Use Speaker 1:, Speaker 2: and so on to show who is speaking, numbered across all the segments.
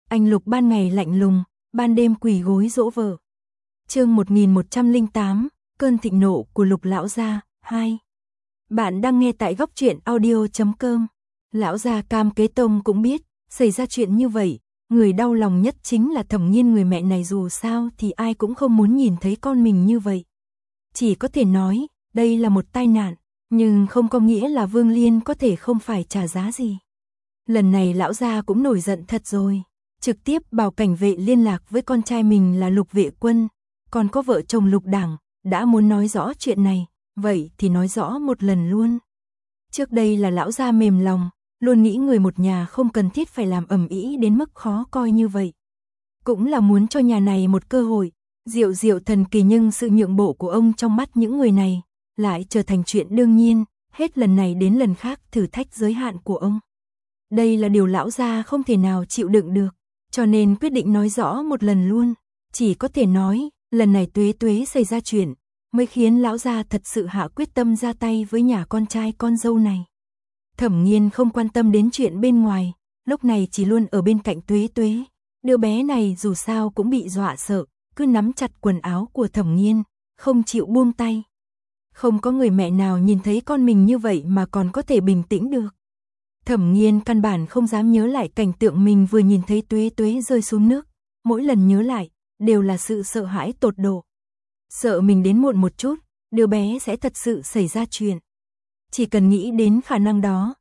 Speaker 1: Anh Lục ban ngày lạnh lùng, ban đêm quỳ gối dỗ vợ. Chương 1108, cơn thịnh nộ của Lục lão gia 2. Bạn đang nghe tại góc truyện audio.com. Lão gia Cam Kế Tông cũng biết, xảy ra chuyện như vậy, người đau lòng nhất chính là Thẩm Nghiên, người mẹ này dù sao thì ai cũng không muốn nhìn thấy con mình như vậy. Chỉ có thể nói, đây là một tai nạn, nhưng không có nghĩa là Vương Liên có thể không phải trả giá gì. Lần này lão gia cũng nổi giận thật rồi, trực tiếp bảo cảnh vệ liên lạc với con trai mình là Lục Vệ Quân, còn có vợ chồng Lục Đảng, đã muốn nói rõ chuyện này, vậy thì nói rõ một lần luôn. Trước đây là lão gia mềm lòng, luôn nghĩ người một nhà không cần thiết phải làm ầm ĩ đến mức khó coi như vậy. Cũng là muốn cho nhà này một cơ hội, diệu diệu thần kỳ, nhưng sự nhượng bộ của ông trong mắt những người này lại trở thành chuyện đương nhiên, hết lần này đến lần khác thử thách giới hạn của ông. Đây là điều lão gia không thể nào chịu đựng được, cho nên quyết định nói rõ một lần luôn. Chỉ có thể nói, lần này Tuế Tuế xảy ra chuyện, mới khiến lão gia thật sự hạ quyết tâm ra tay với nhà con trai con dâu này. Thẩm Nghiên không quan tâm đến chuyện bên ngoài, lúc này chỉ luôn ở bên cạnh Tuế Tuế. Đứa bé này dù sao cũng bị dọa sợ, cứ nắm chặt quần áo của Thẩm Nghiên, không chịu buông tay. Không có người mẹ nào nhìn thấy con mình như vậy mà còn có thể bình tĩnh được. Thẩm Nghiên căn bản không dám nhớ lại cảnh tượng mình vừa nhìn thấy Tuế Tuế rơi xuống nước, mỗi lần nhớ lại, đều là sự sợ hãi tột độ. Sợ mình đến muộn một chút, đứa bé sẽ thật sự xảy ra chuyện. Chỉ cần nghĩ đến khả năng đó,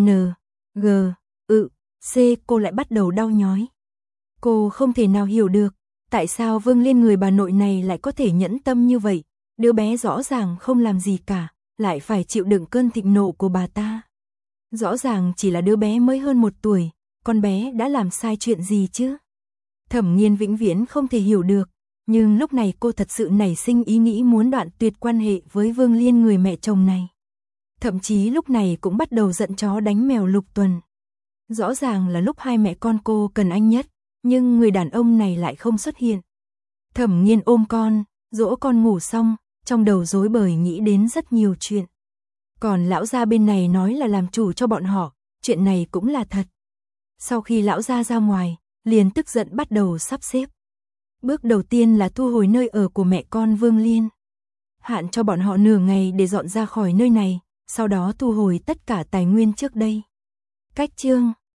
Speaker 1: C cô lại bắt đầu đau nhói. Cô không thể nào hiểu được, tại sao Vương Liên, người bà nội này lại có thể nhẫn tâm như vậy, đứa bé rõ ràng không làm gì cả, lại phải chịu đựng cơn thịnh nộ của bà ta. Rõ ràng chỉ là đứa bé mới hơn 1 tuổi, con bé đã làm sai chuyện gì chứ? Thẩm Nghiên vĩnh viễn không thể hiểu được, nhưng lúc này cô thật sự nảy sinh ý nghĩ muốn đoạn tuyệt quan hệ với Vương Liên, người mẹ chồng này. Thậm chí lúc này cũng bắt đầu giận chó đánh mèo Lục Tuần. Rõ ràng là lúc hai mẹ con cô cần anh nhất, nhưng người đàn ông này lại không xuất hiện. Thẩm Nghiên ôm con, dỗ con ngủ xong, trong đầu rối bời nghĩ đến rất nhiều chuyện. Còn lão gia bên này nói là làm chủ cho bọn họ, chuyện này cũng là thật. Sau khi lão gia ra ngoài, liền tức giận bắt đầu sắp xếp. Bước đầu tiên là thu hồi nơi ở của mẹ con Vương Liên. Hạn cho bọn họ nửa ngày để dọn ra khỏi nơi này, sau đó thu hồi tất cả tài nguyên trước đây. Cách chương